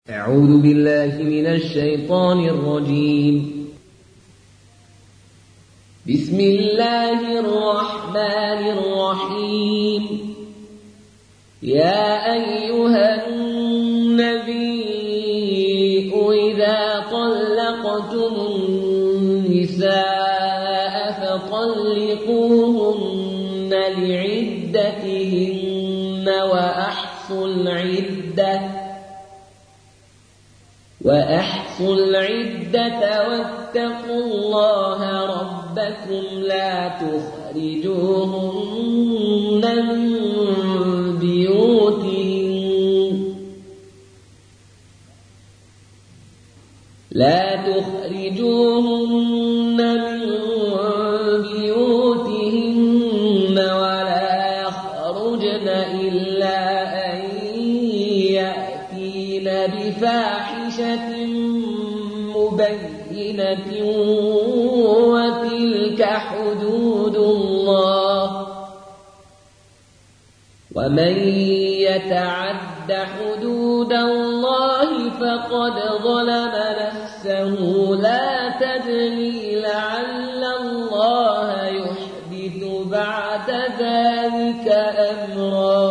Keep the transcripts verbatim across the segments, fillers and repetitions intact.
أعوذ بالله من الشيطان الرجيم. بسم الله الرحمن الرحيم. يا أيها النبي إذا طلقتم النساء فطلقوهن لعدتهن وأحصوا العدة وأحصوا العدة واتقوا الله ربكم لا تخرجوهن من بيوتهن لا تخرجوهن من بيوتهن ولا يخرجن إلا أن يأتين بفاحشة مبينة وتلك حدود الله ومن يتعد حدود الله فقد ظلم نفسه لا تدري لعل الله يحدث بعد ذلك أمرا.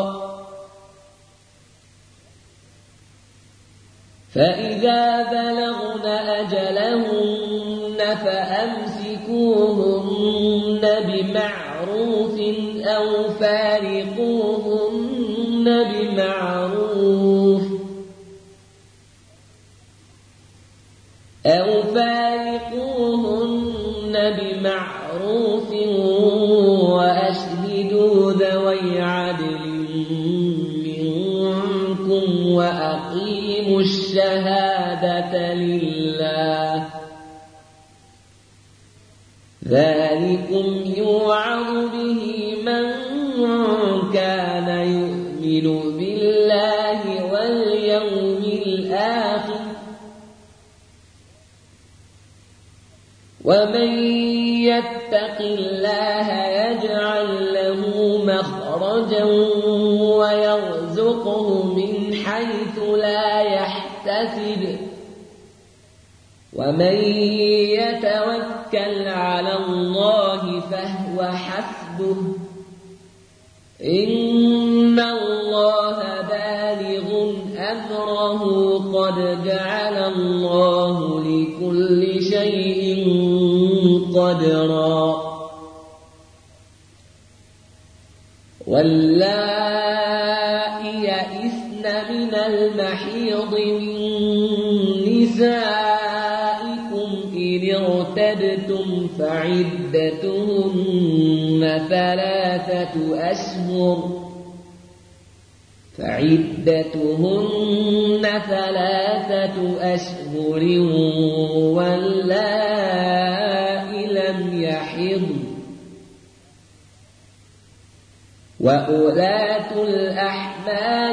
فإذا بلغن أجلهن فأمسكوهن بمعروف أو فارقوهن بمعروف أو فارقوهن بمعروف وأشهدوا ذوي عدل منكم وأقيموا الشهادة لله ذلكم يوعظ به من كان يؤمن بالله واليوم الآخر ومن يتق الله يجعل له مخرجا ويرزقه من حيث لا يحتسب ومن يتوكل على الله فهو حسبه إن الله بالغ أمره قد جعل الله لكل شيء قدرا. واللائي يئسن من المحيض من نسائكم إن ارتبتم فعدتهن ثلاثة أشهر فعدتهن ثلاثة أشهر واللائي لم يحضن وأولاة الأحمال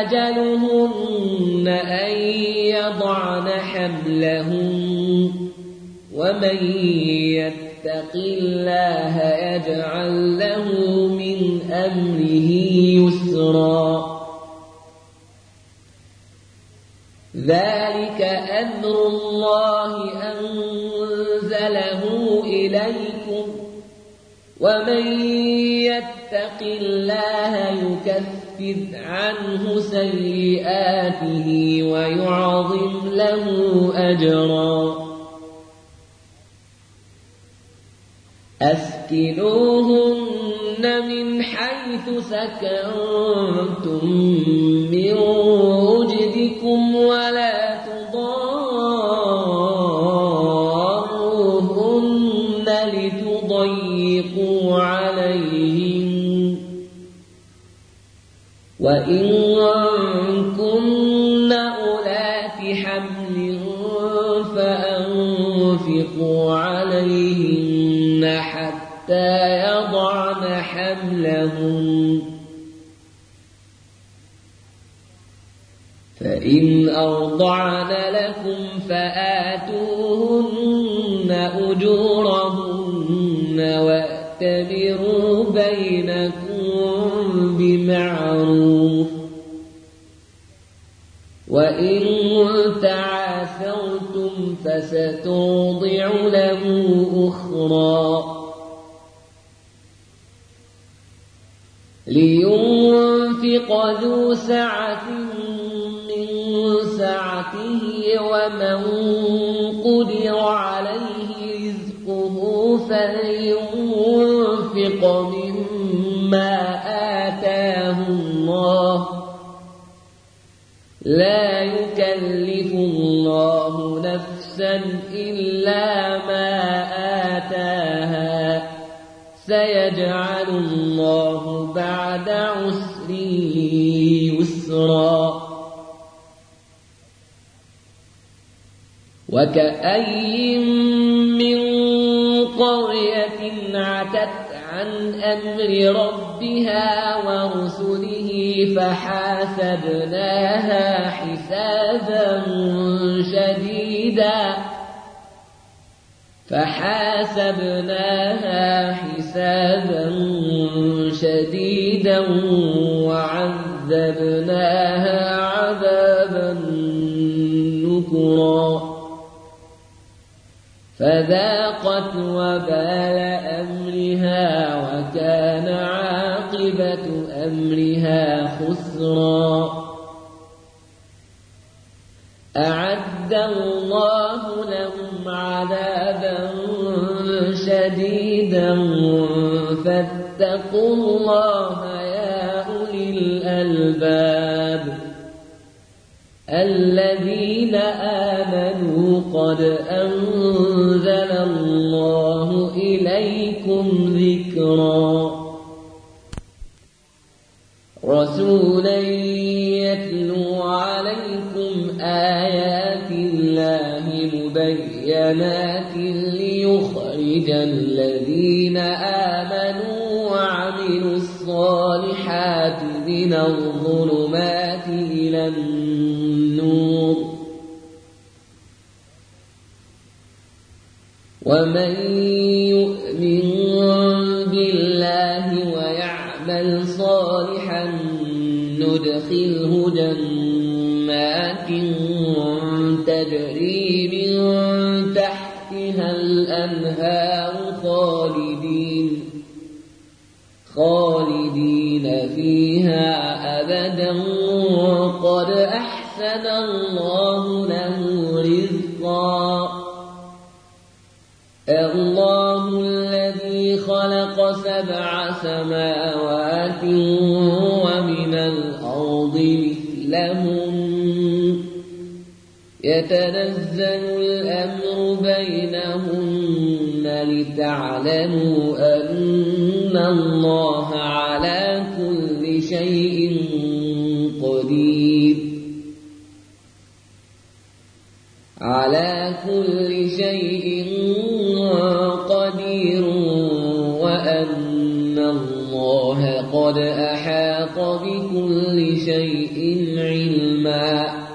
أجلهن أن يضعن حملهن ومن يتق الله يجعل له من أمره يسرا. ذلك أمر الله أنزله إليكم ومن يتق الله يكفر عنه سيئاته ويعظم له أجرا. أسكنوهن من حيث سكنتم من وجدكم ولا تضاروهن لتضيقوا عليهن وإن كن أولات حمل فأنفقوا عليهن حتى يضعن حملهن فإن أرضعن لكم فآتوهن أجورهن وأتمروا بينكم بمعروف وإن تعاثرتم فسترضع له أخرى لينفق ذو سعة من سعته ومن قدر عليه رزقه فلينفق مما آتاه الله لا يكلف الله نفسا إلا ما آتاها سيجعل الله بعد عسر يسرا وكأي من قرية عتت عن أمر ربها ورسله فحاسبناها حسابا شديدا فحاسبناها حسابا شديدا وعذبناها عذابا نكرا فذاقت وبال أمرها وكان عاقبة أمرها خسرا أعد الله لهم عذابا شديدا فاتقوا الله يا أولي الألباب الذين آمنوا قد أنزل الله إليكم ذكرا رسولا يتلو عليكم آيات الله مبينات ليخرج الذين آمنوا وعملوا الصالحات من الظلمات إلى النور ومن يؤمن بالله ويعمل صالحا ندخله جنات تجري من تحتها الأنهار خالدين خالدين فيها أبدا قد أحسن الله له رزقا الله الذي خلق سبع سماوات ومن الأرض مثلهم يتنزل الأمر بينهن لتعلموا أن الله على كل شيء قدير على كل شيء قدير وأن الله قد أحاط بكل شيء علما